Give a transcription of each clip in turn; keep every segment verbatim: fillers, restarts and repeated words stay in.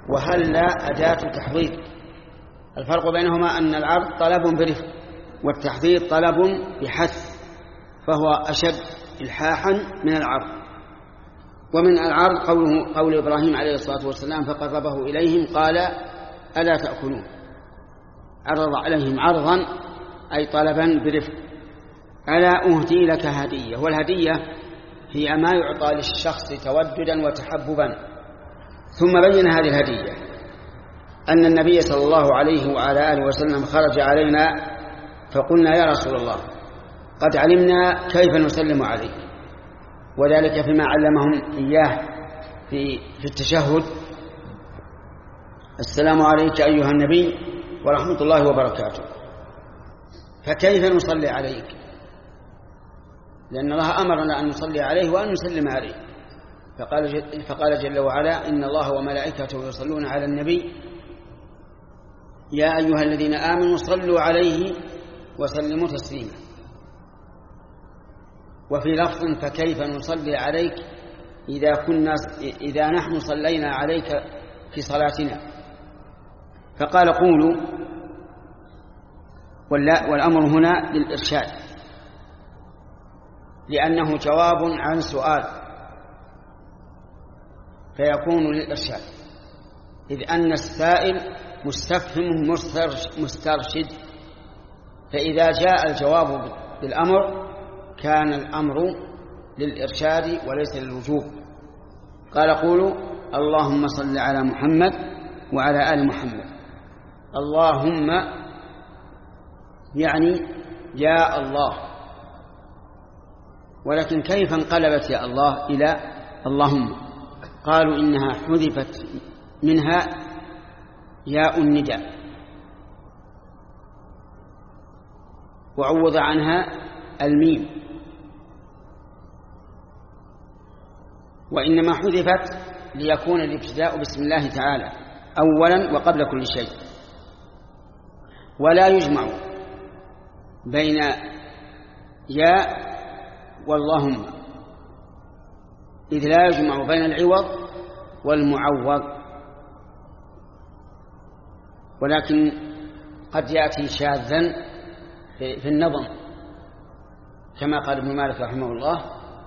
وهل لا أداة تحضيض. الفرق بينهما أن العرض طلب برفق والتحضيض طلب بحث، فهو أشد إلحاحا من العرض. ومن العرض قوله قول إبراهيم عليه الصلاة والسلام فقربه إليهم قال ألا تأكلون، عرض عليهم عرضا أي طلبا برفق. ألا أهدي لك هدية، والهدية هي ما يعطى للشخص توددا وتحببا. ثم بين هذه الهدية أن النبي صلى الله عليه وعلى آله وسلم خرج علينا فقلنا يا رسول الله قد علمنا كيف نسلم عليك، وذلك فيما علمهم إياه في, في التشهد: السلام عليك أيها النبي ورحمة الله وبركاته. فكيف نصلي عليك؟ لأن الله أمرنا أن نصلي عليه وأن نسلم عليه، فقال, فقال جل وعلا: إن الله وملائكته يصلون على النبي يا أيها الذين آمنوا صلوا عليه وسلموا تسليما. وفي لفظ: فكيف نصلي عليك إذا, كنا إذا نحن صلينا عليك في صلاتنا. فقال: قولوا، والأمر هنا للإرشاد، لأنه جواب عن سؤال فيكون للإرشاد، إذ أن السائل مستفهم مسترشد، فإذا جاء الجواب بالأمر كان الأمر للإرشاد وليس للوجوب. قال: قولوا اللهم صل على محمد وعلى آل محمد. اللهم يعني يا الله، ولكن كيف انقلبت يا الله إلى اللهم؟ قالوا إنها حذفت منها ياء النداء وعوض عنها الميم، وإنما حذفت ليكون الابتداء بسم الله تعالى أولا وقبل كل شيء، ولا يجمع بين ياء واللهم، إذ لا يجمع بين العوض والمعوض. ولكن قد يأتي شاذا في النظم كما قال ابن مالك رحمه الله: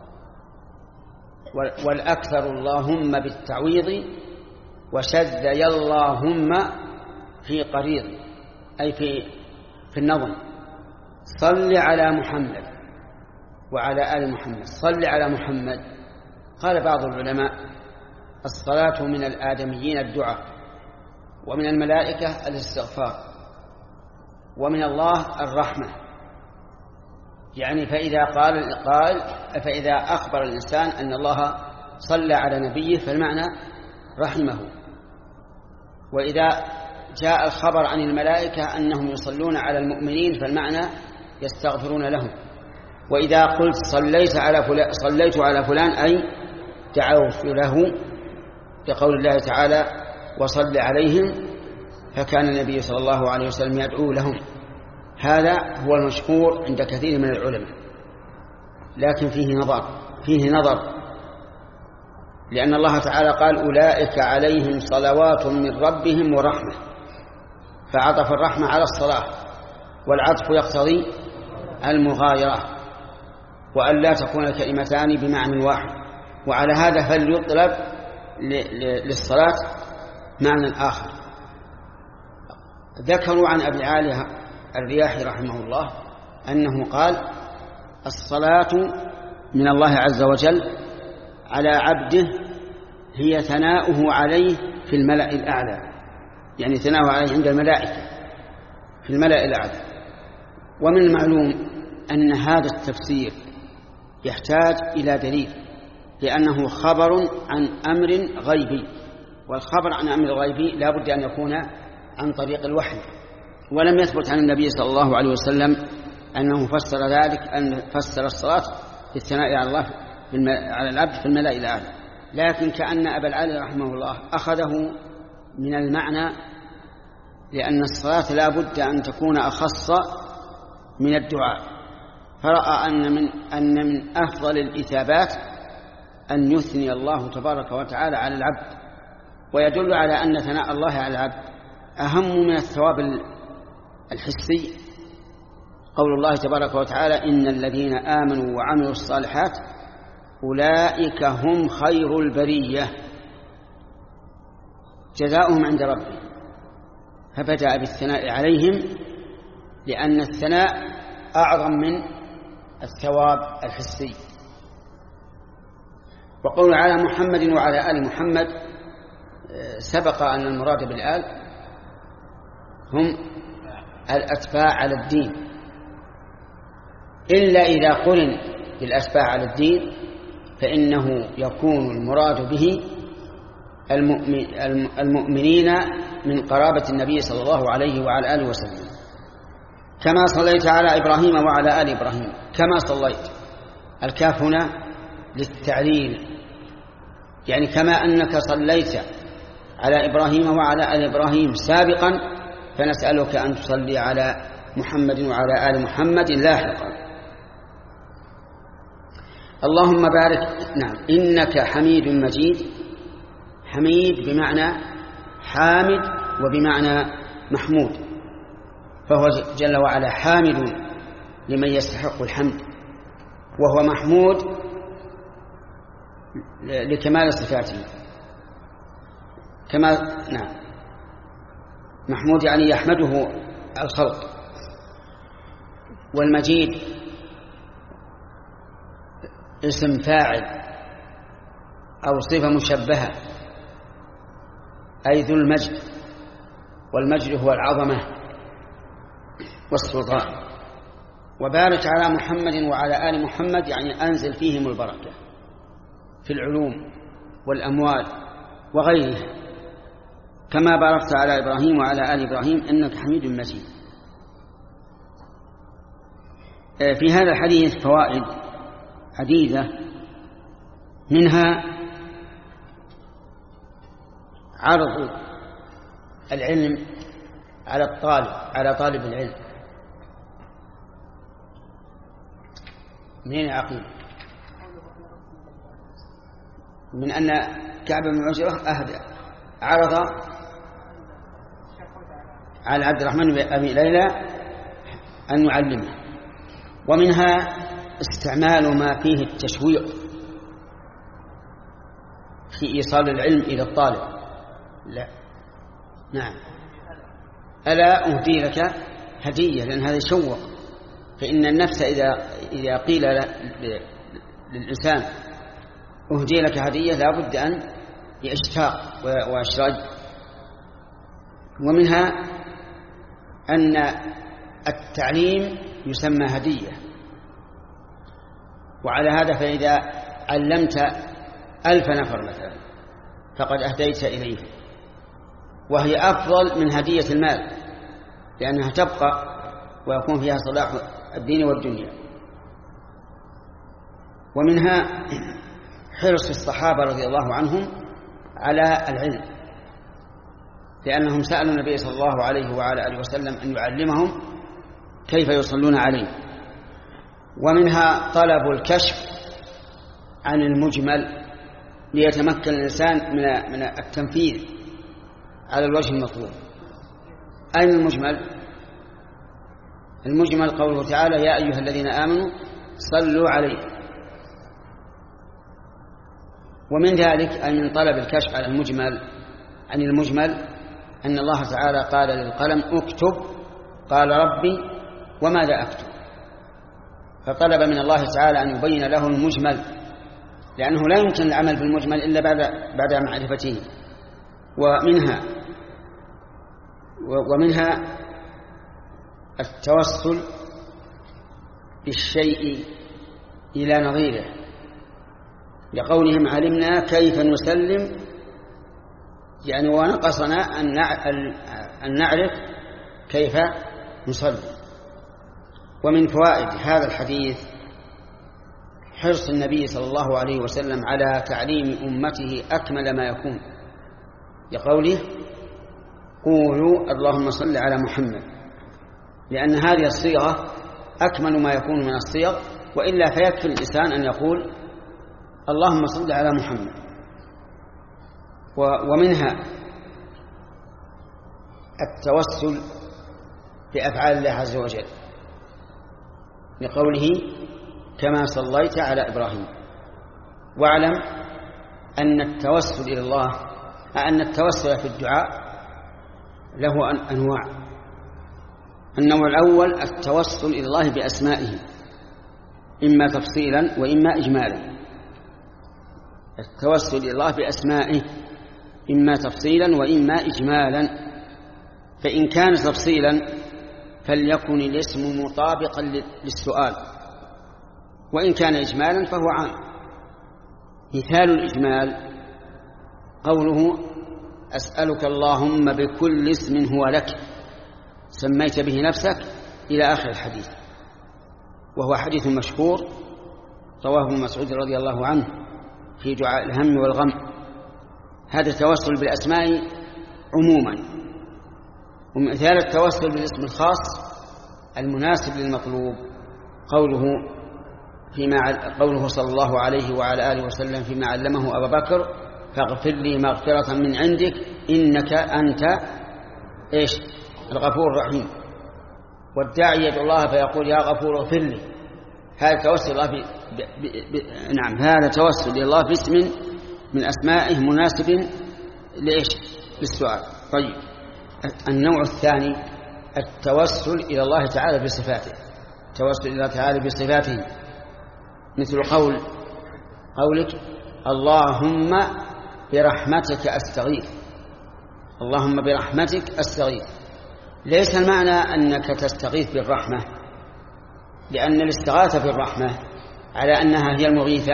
والأكثر اللهم بالتعويض وشذ ياللهم في قريض، أي في, في النظم: صل على محمد وعلى آل محمد. صل على محمد. قال بعض العلماء: الصلاة من الآدميين الدعاء، ومن الملائكة الاستغفار، ومن الله الرحمة. يعني فإذا قال قال فإذا أخبر الإنسان أن الله صلى على نبيه فالمعنى رحمه، وإذا جاء الخبر عن الملائكة أنهم يصلون على المؤمنين فالمعنى يستغفرون لهم. وإذا قلت صليت على فلان صليت على فلان أي دعوت له، كقول الله تعالى: وصل عليهم، فكان النبي صلى الله عليه وسلم يدعو لهم. هذا هو المشهور عند كثير من العلماء، لكن فيه نظر فيه نظر لأن الله تعالى قال: أولئك عليهم صلوات من ربهم ورحمة، فعطف الرحمة على الصلاة، والعطف يقتضي المغايرة، وأن لا تكون كلمتان بمعنى واحد. وعلى هذا فليطلب للصلاة معنى آخر. ذكروا عن أبي عالية الرياحي رحمه الله أنه قال: الصلاة من الله عز وجل على عبده هي ثناؤه عليه في الملأ الأعلى، يعني ثناؤه عليه عند الملائكة في الملأ الأعلى. ومن المعلوم أن هذا التفسير يحتاج إلى دليل، لأنه خبر عن أمر غيبي، والخبر عن أمر غيبي لا بد أن يكون عن طريق الوحي، ولم يثبت عن النبي صلى الله عليه وسلم أنه فسر ذلك، أن فسر الصلاة في الثناء على الله على العبد في الملأ الأعلى. لكن كأن أبا العالي رحمه الله أخذه من المعنى، لأن الصلاة لا بد أن تكون أخص من الدعاء، فرأى أن من, أن من أفضل الإثابات أن يثني الله تبارك وتعالى على العبد ويدل على أن ثناء الله على العبد أهم من الثواب الحسي قول الله تبارك وتعالى إن الذين آمنوا وعملوا الصالحات أولئك هم خير البرية جزاؤهم عند ربهم، فبدأ بالثناء عليهم لأن الثناء أعظم من الثواب الحسي. وقول على محمد وعلى آل محمد سبق أن المراد بالآل هم الأتباع على الدين، إلا إذا قرن بالأتباع على الدين فإنه يكون المراد به المؤمنين من قرابة النبي صلى الله عليه وعلى آله وسلم. كما صليت على إبراهيم وعلى آل إبراهيم، كما صليت، الكاف هنا للتعليل، يعني كما أنك صليت على إبراهيم وعلى آل إبراهيم سابقا فنسألك أن تصلي على محمد وعلى آل محمد لاحقا. اللهم بارك. نعم، إنك حميد مجيد. حميد بمعنى حامد وبمعنى محمود، فهو جل وعلا حامد لمن يستحق الحمد، وهو محمود لكمال صفاته. كما نعم محمود يعني يحمده الخلق. والمجيد اسم فاعل أو صفة مشبهة، أي ذو المجد، والمجد هو العظمة والسلطان. وبارك على محمد وعلى آل محمد يعني أنزل فيهم البركة في العلوم والأموال وغيرها، كما باركت على إبراهيم وعلى آل إبراهيم إنك حميد مجيد. في هذا الحديث فوائد عديدة، منها عرض العلم على الطالب على طالب العلم. منين عقيم؟ من أن كعب بن عجرة أهدى عرض على عبد الرحمن بن أبي ليلى أن يعلمه. ومنها استعمال ما فيه التشويق في إيصال العلم إلى الطالب. لا نعم ألا أهدي لك هدية، لأن هذا يشوق. فإن النفس إذا إذا قيل للإنسان أهدي لك هدية لا بد أن يشتاق ويشرج. ومنها أن التعليم يسمى هدية، وعلى هذا فإذا علمت ألف نفر مثلا فقد أهديت إليه، وهي أفضل من هدية المال لأنها تبقى ويكون فيها صلاح الدين والدنيا. ومنها حرص الصحابة رضي الله عنهم على العلم، لأنهم سألوا النبي صلى الله عليه وعلى آله وسلم أن يعلمهم كيف يصلون عليه. ومنها طلب الكشف عن المجمل ليتمكن الإنسان من التنفيذ على الوجه المطلوب. أين المجمل؟ المجمل قوله تعالى يا أيها الذين آمنوا صلوا عليه. ومن ذلك أي من طلب الكشف على المجمل عن المجمل أن الله تعالى قال للقلم اكتب، قال ربي وماذا أكتب؟ فطلب من الله تعالى أن يبين له المجمل، لأنه لا يمكن العمل بالمجمل إلا بعد بعد معرفته. ومنها ومنها التوصل بالشيء إلى نظيره، لقولهم علمنا كيف نسلم، يعني ونقصنا أن نعرف كيف نصلي. ومن فوائد هذا الحديث حرص النبي صلى الله عليه وسلم على تعليم أمته أكمل ما يكون، لقوله قولوا اللهم صل على محمد، لأن هذه الصيغة أكمل ما يكون من الصيغ، وإلا فيكفي الإنسان أن يقول اللهم صل على محمد. ومنها التوسل بأفعال الله عز وجل لقوله كما صليت على إبراهيم. واعلم أن التوسل إلى الله أن التوسل في الدعاء له أنواع. النوع الأول التوسل إلى الله بأسمائه إما تفصيلا وإما إجمالا. التوسل إلى الله بأسمائه إما تفصيلا وإما إجمالا. فإن كان تفصيلا فليكن الاسم مطابقا للسؤال، وإن كان إجمالا فهو عام. مثال الإجمال قوله أسألك اللهم بكل اسم هو لك سميت به نفسك إلى آخر الحديث، وهو حديث مشهور رواه ابن مسعود رضي الله عنه في دعاء الهم والغم. هذا التوسل بالأسماء عموما. ومثال التوسل بالاسم الخاص المناسب للمطلوب قوله فيما قوله صلى الله عليه وعلى آله وسلم فيما علمه أبا بكر فاغفر لي مغفرة من عندك إنك أنت إيش الغفور الرحيم. والداعي يدعو الله فيقول يا غفور اغفر لي. هذا توسل الله ب... ب... ب... نعم هذا توسل إلى الله باسم من أسمائه مناسب لإيش للسؤال. طيب النوع الثاني التوسل إلى الله تعالى بصفاته. التوسل إلى الله تعالى بصفاته مثل قول قولك اللهم برحمتك أستغيث. اللهم برحمتك أستغيث. ليس المعنى أنك تستغيث بالرحمة، لأن الاستغاثة بالرحمة على أنها هي المغيثة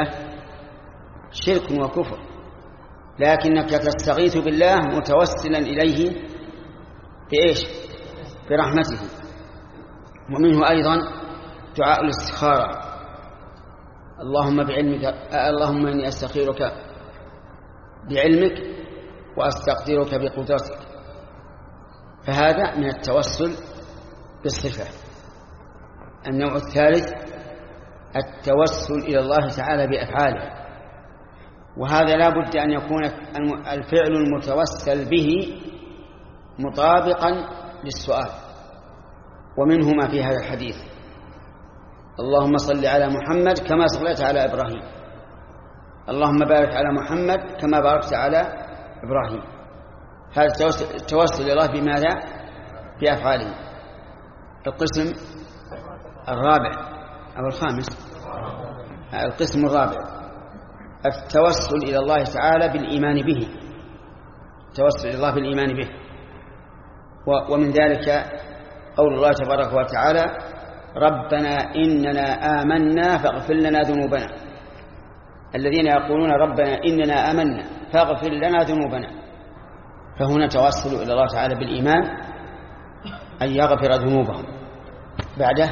شرك وكفر، لكنك تستغيث بالله متوسلا إليه بإيش برحمته. ومنه أيضا دعاء الاستخارة اللهم بعلمك اللهم إني أستخيرك بعلمك وأستقدرك بقدرتك. فهذا من التوسل بالصفة. النوع الثالث التوسل إلى الله تعالى بأفعاله، وهذا لا بد أن يكون الفعل المتوسل به مطابقا للسؤال. ومنه ما في هذا الحديث اللهم صل على محمد كما صليت على إبراهيم. اللهم بارك على محمد كما باركت على إبراهيم. هذا التوسل إلى الله بماذا؟ بأفعاله. القسم الرابع أو الخامس القسم الرابع التوسل إلى الله تعالى بالإيمان به. التوسل إلى الله بالإيمان به. ومن ذلك قول الله تبارك وتعالى ربنا إننا آمنا فاغفر لنا ذنوبنا. الذين يقولون ربنا إننا آمنا فاغفر لنا ذنوبنا، فهنا توسل إلى الله تعالى بالإيمان أن يغفر ذنوبهم. بعده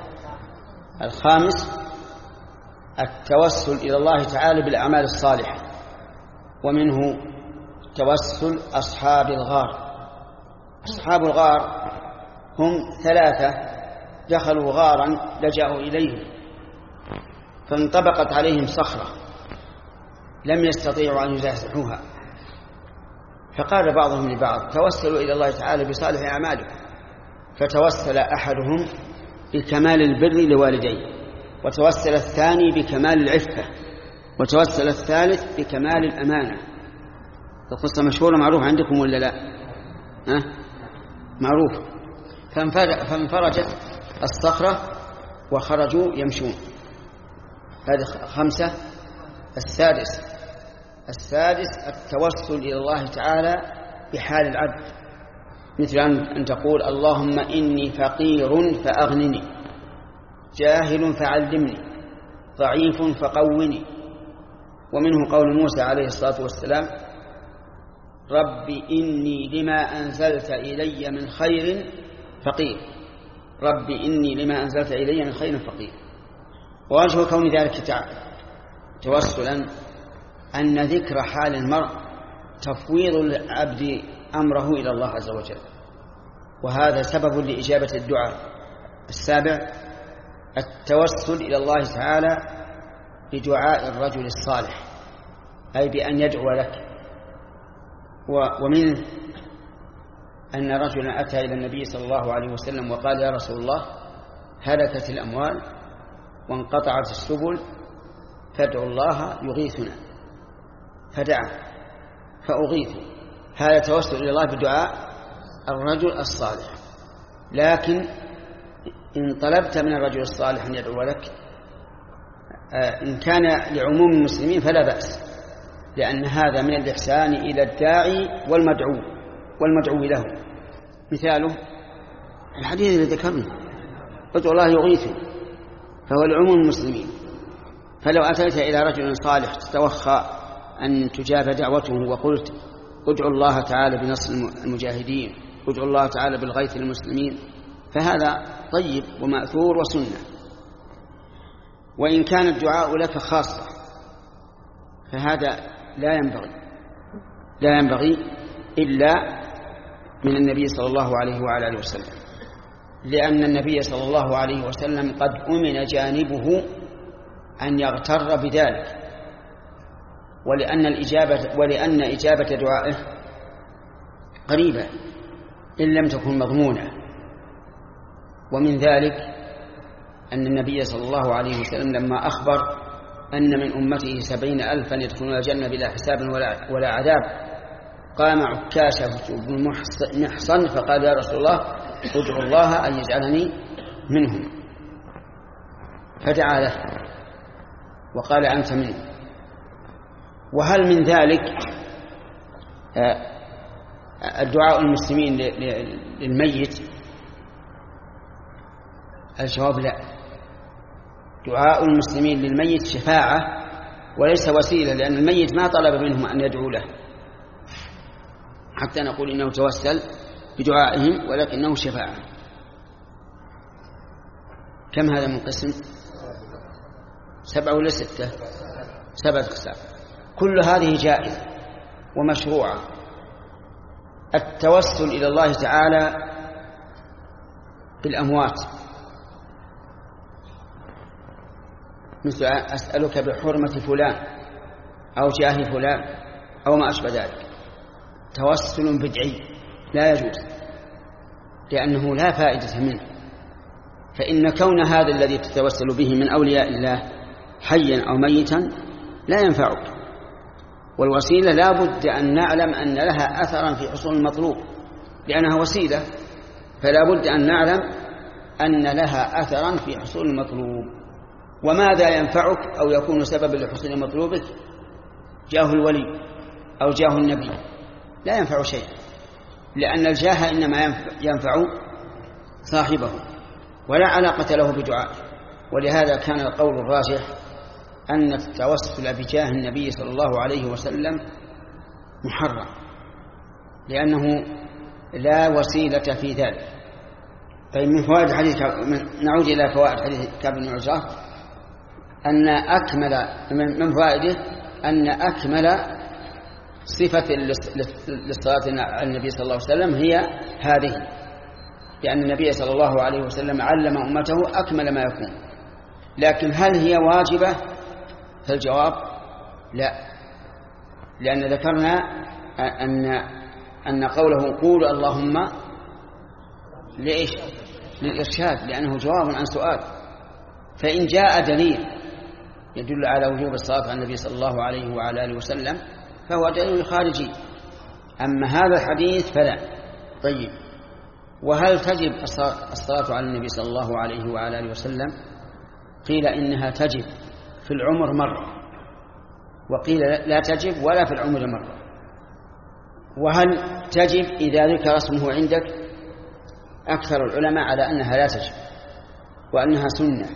الخامس التوسل إلى الله تعالى بالأعمال الصالحة، ومنه توسل أصحاب الغار. أصحاب الغار هم ثلاثة دخلوا غارا لجأوا إليه فانطبقت عليهم صخرة لم يستطيعوا أن يزحزحوها، فقال بعضهم لبعض توسلوا إلى الله تعالى بصالح أعمالكم. فتوسل أحدهم بكمال البر لوالديه، وتوسل الثاني بكمال العفة، وتوسل الثالث بكمال الأمانة. القصة مشهورة معروفة عندكم ولا لا؟ ها؟ معروف. فانفرجت الصخرة وخرجوا يمشون. هذه خمسة. السادس السادس التوسل إلى الله تعالى بحال العبد، مثل أن تقول اللهم إني فقير فأغنني، جاهل فعلمني، ضعيف فقوني. ومنه قول موسى عليه الصلاة والسلام رب إني لما أنزلت إلي من خير فقير. رب إني لما أنزلت إلي من خير فقير. ووجه كون ذلك توسلا أن ذكر حال المرء تفويض العبد أمره إلى الله عز وجل، وهذا سبب لإجابة الدعاء. السابع التوسل إلى الله تعالى بدعاء الرجل الصالح، أي بأن يدعو لك. ومنه أن رجلا أتى إلى النبي صلى الله عليه وسلم وقال: يا رسول الله، هلكت الأموال وانقطعت السبل، فادعوا الله يغيثنا. فدعا فأغيث. هذا توسل إلى الله بدعاء الرجل الصالح. لكن إن طلبت من الرجل الصالح أن يدعو لك، إن كان لعموم المسلمين فلا بأس، لأن هذا من الإحسان إلى الداعي والمدعو والمدعو له. مثاله الحديث الذي ذكرنا: ادعوا الله يغيثه، فهو لعموم المسلمين. فلو أتيت إلى رجل صالح تتوخى أن تجاب دعوته وقلت: ادعوا الله تعالى بنصر المجاهدين، ادعوا الله تعالى بالغيث للمسلمين، فهذا طيب ومأثور وسنة. وإن كان الدعاء لك خاصة فهذا لا ينبغي لا ينبغي إلا من النبي صلى الله عليه وعلى آله وسلم، لأن النبي صلى الله عليه وسلم قد أمن جانبه أن يغتر بذلك، ولأن الإجابة ولأن إجابة دعائه قريبة إن لم تكن مضمونة. ومن ذلك أن النبي صلى الله عليه وسلم لما أخبر أن من أمته سبعين ألفا يدخلون الجنة بلا حساب ولا, ولا عذاب، قام عكاشة بن محصن فقال: يا رسول الله، ادعو الله أن يجعلني منهم. فدعا له وقال: أنت منه. وهل من ذلك الدعاء المسلمين للميت؟ الجواب: لا. دعاء المسلمين للميت شفاعة وليس وسيلة، لأن الميت ما طلب منهم أن يدعوا له حتى نقول إنه توسل بدعائهم، ولكنه شفاعة. كم هذا من قسم؟ سبعة ولا ستة؟ سبعة أقسام. كل هذه جائزة ومشروعة. التوسل إلى الله تعالى بالأموات، مثل أسألك بحرمة فلان أو جاه فلان أو ما أشبه ذلك، توسل بدعي لا يجوز، لأنه لا فائدة منه. فإن كون هذا الذي تتوسل به من أولياء الله حيا أو ميتا لا ينفعك، والوسيلة لا بد أن نعلم أن لها أثرا في حصول المطلوب، لأنها وسيلة، فلا بد أن نعلم أن لها أثرا في حصول المطلوب. وماذا ينفعك أو يكون سببا لحصول مطلوبك؟ جاه الولي أو جاه النبي لا ينفع شيء، لأن الجاه إنما ينفع صاحبه ولا علاقة له بدعاء. ولهذا كان القول الراجح أن التوسل بجاه النبي صلى الله عليه وسلم محرم، لأنه لا وسيلة في ذلك. طيب، من فوائد حديث نعود إلى فوائد حديث كعب بن عجرة، أن أكمل من فوائده أن أكمل صفة للصلاة على النبي صلى الله عليه وسلم هي هذه، لأن النبي صلى الله عليه وسلم علم أمته أكمل ما يكون. لكن هل هي واجبة؟ فالجواب لا، لأن ذكرنا أن أن قوله قول اللهم لإيش؟ للإرشاد، لأنه جواب عن سؤال. فإن جاء دليل يدل على وجوب الصلاة على النبي صلى الله عليه وعلى آله وسلم فهو دليل خارجي، أما هذا الحديث فلا. طيب، وهل تجب الصلاة على النبي صلى الله عليه وعلى آله وسلم؟ قيل إنها تجب في العمر مرة، وقيل لا تجب ولا في العمر مرة. وهل تجب إذا ذكر اسمه عندك؟ أكثر العلماء على أنها لا تجب وأنها سنة،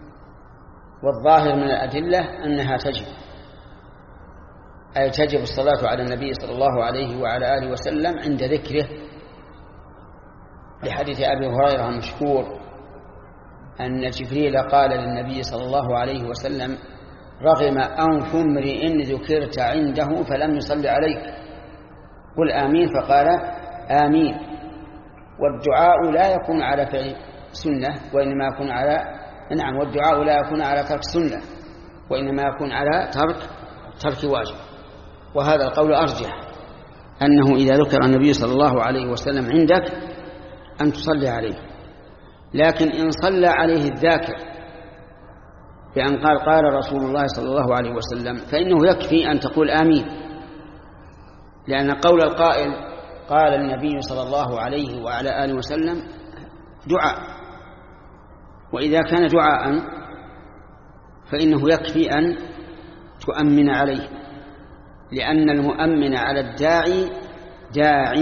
والظاهر من الأدلة أنها تجب، أي تجب الصلاة على النبي صلى الله عليه وعلى آله وسلم عند ذكره، لحديث أبي هريرة المشهور أن جبريل قال للنبي صلى الله عليه وسلم: رغم أنف امرئ ذكرت عنده فلم يصلي عليك، قل آمين، فقال آمين. والدعاء لا يكون على فعل سنة وإنما يكون على نعم والدعاء لا يكون على ترك سنة وإنما يكون على ترك ترك واجب، وهذا القول أرجح أنه إذا ذكر النبي صلى الله عليه وسلم عندك أن تصلي عليه، لكن إن صلى عليه الذاكر بأن قال قال رسول الله صلى الله عليه وسلم فإنه يكفي أن تقول آمين، لأن قول القائل قال النبي صلى الله عليه وعلى آله وسلم دعاء، وإذا كان دعاء فإنه يكفي أن تؤمن عليه، لأن المؤمن على الداعي داع،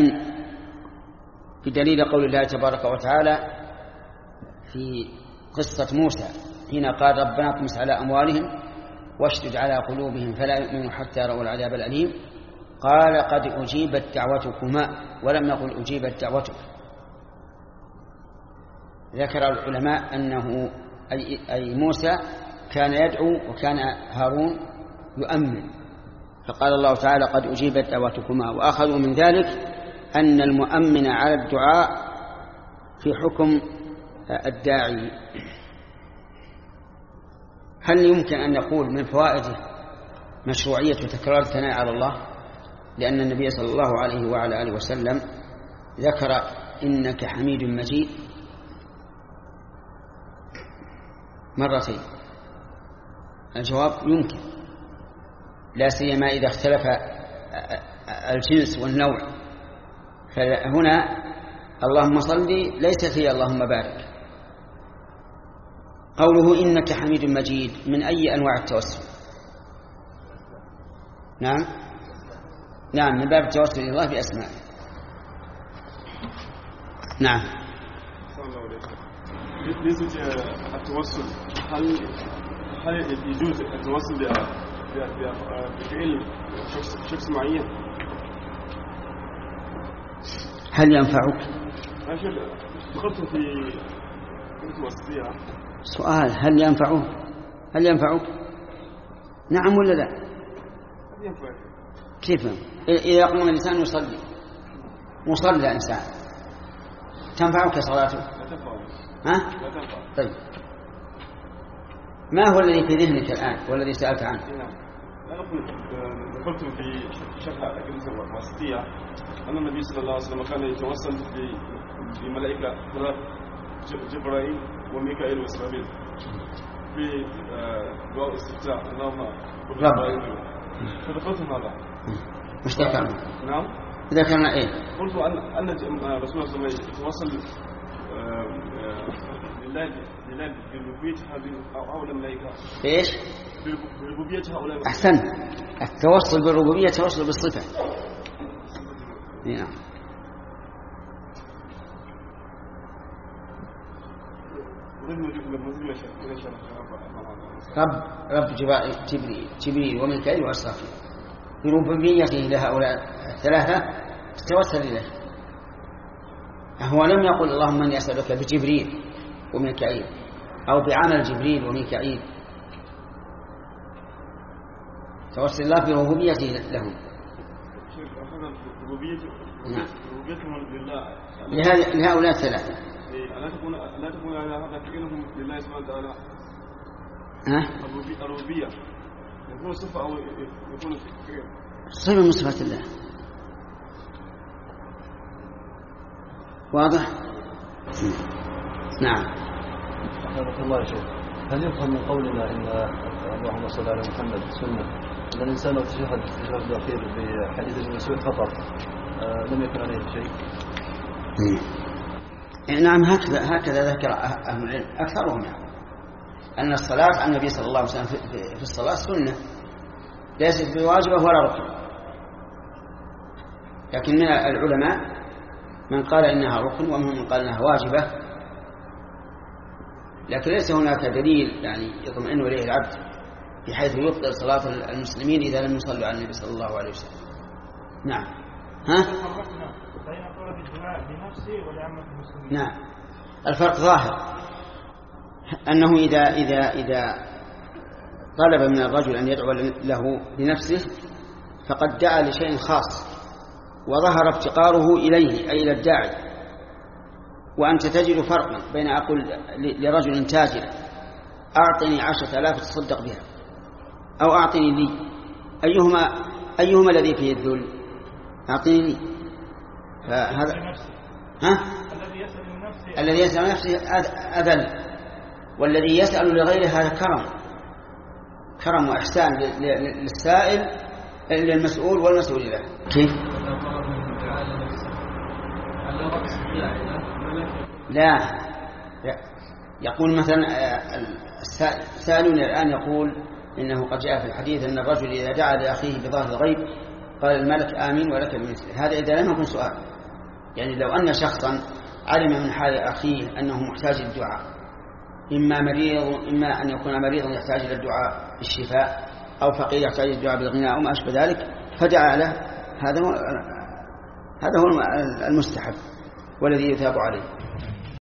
بدليل قول الله تبارك وتعالى في قصة موسى حين قال ربنا اطمس على أموالهم واشدد على قلوبهم فلا يؤمنوا حتى يروا العذاب الأليم، قال قد أجيبت دعوتكما ولم يقل أجيبت دعوتك. ذكر العلماء أنه أي موسى كان يدعو وكان هارون يؤمن، فقال الله تعالى قد أجيبت دعوتكما، وأخذوا من ذلك أن المؤمن على الدعاء في حكم الداعي. هل يمكن أن نقول من فوائده مشروعية تكرار الثناء على الله؟ لأن النبي صلى الله عليه وعلى آله وسلم ذكر إنك حميد مجيد مرتين. الجواب يمكن، لا سيما إذا اختلف الجنس والنوع، فهنا اللهم صل ليس فيه اللهم بارك. قوله إنك حميد مجيد من أي أنواع التوسل؟ نعم نعم من باب التوسل إلى الله بأسمائه. نعم. بالنسبة التوسل هل هل يجوز التوسل بفعل شخص معين؟ هل ينفعك؟ دخلت في الوصية. سؤال هل ينفعه؟ هل ينفعك؟ نعم ولا لا؟ ينفع. كيف؟ إذا يقوم الإنسان يصلي مصلى إنسان تنفعك صلاته؟ لا تنفع. ها؟ لا تنفع. طيب ما هو الذي في ذهنك الآن والذي سألت عنه؟ نعم. ذكرت في شرح الكنيسة الوسطية أن النبي صلى الله عليه وسلم كان يتوسل بملائكة ثلاث جبرائيل وميكائيل وإسرافيل في دعاء الاستفتاح اللهم رب. فذكرت هذا. مش ذكرنا؟ نعم. ذكرنا إيه؟ قلت أن أن رسول الله صلى الله عليه وسلم يتوسل لله لله بربوبية هؤلاء الملائكة. إيش؟ بربوبية هؤلاء. أحسن. التوصل بالربوبية توصل بالصفة. نعم. رب رب جبريل جبريل وميكائيل وإسرافيل بربوبيته لهؤلاء الثلاثة توسل إليه. هو لم يقل اللهم اني اسالك بجبريل وميكائيل او بعمل جبريل وميكائيل، توسل الله بربوبيته لهم. نعم. لهؤلاء الثلاثة. لا تكون لا تكون على هذا فعلهم لله سبحانه وتعالى. ها؟ الربوبية يكون صفة أو يكون فعل. صفة من صفات الله. واضح؟ نعم. حفظك الله يا شيخ، هل يفهم من قولنا إن اللهم صل على محمد سنة أن الإنسان لو تشهد التشهد الأخير بحديث ابن مسعود خطأ لم يكن عليه شيء؟ نعم هكذا هكذا ذكر أهل العلم أكثرهم، يعني أن الصلاة على النبي صلى الله عليه وسلم في الصلاة سنة ليست بواجبة ولا ركن، لكن من العلماء من قال إنها ركن ومنهم من قال إنها واجبة، لكن ليس هناك دليل يعني يطمئن إليه العبد بحيث يبطل صلاة المسلمين إذا لم يصلوا على النبي صلى الله عليه وسلم. نعم. ها؟ بين طلب الدعاء بنفسه ولعامة المسلمين. نعم. الفرق ظاهر أنه إذا إذا إذا طلب من الرجل أن يدعو له بنفسه فقد دعا لشيء خاص وظهر افتقاره إليه أي إلى الداعي، وأنت تجد فرقا بين أقول لرجل تاجر أعطني عشرة آلاف تصدق بها أو أعطني لي، أيهما أيهما الذي فيه الذل؟ أعطيني. فهذا ها؟ الذي يسأل من نفسه الذي يسأل من نفسه أذل، والذي يسأل لغيره هذا كرم كرم وإحسان للسائل للمسؤول والمسؤول له. كيف؟ لا. لا يقول مثلا السائلون الآن يقول إنه قد جاء في الحديث أن الرجل إذا دعا لأخيه بظاهر الغيب قال الملك آمين ولك بمثله. هذا إذا لم يكن سؤال، يعني لو أن شخصا علم من حال أخيه أنه محتاج للدعاء، إما مريض إما أن يكون مريضا يحتاج إلى الدعاء بالشفاء، أو فقير يحتاج الدعاء بالغناء أو ما أشبه ذلك، فدعا له، هذا هو هذا هو المستحب والذي يثاب عليه.